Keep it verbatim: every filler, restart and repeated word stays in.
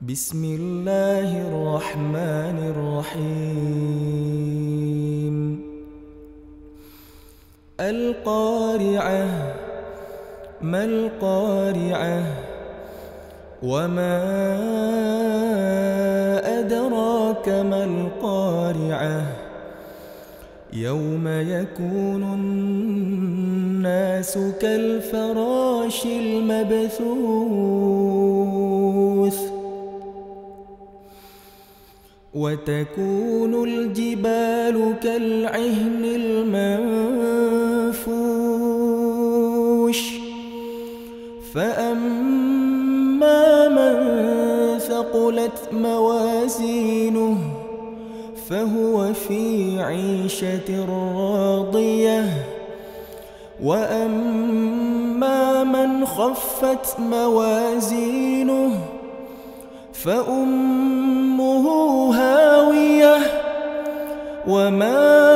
بسم الله الرحمن الرحيم القارعة ما القارعة وما أدراك ما القارعة يوم يكون الناس كالفراش المبثوث وتكون الجبال كالعهن المنفوش فأما من ثقلت موازينه فهو في عيشة راضية وأما من خفت موازينه فأمه هاوية وما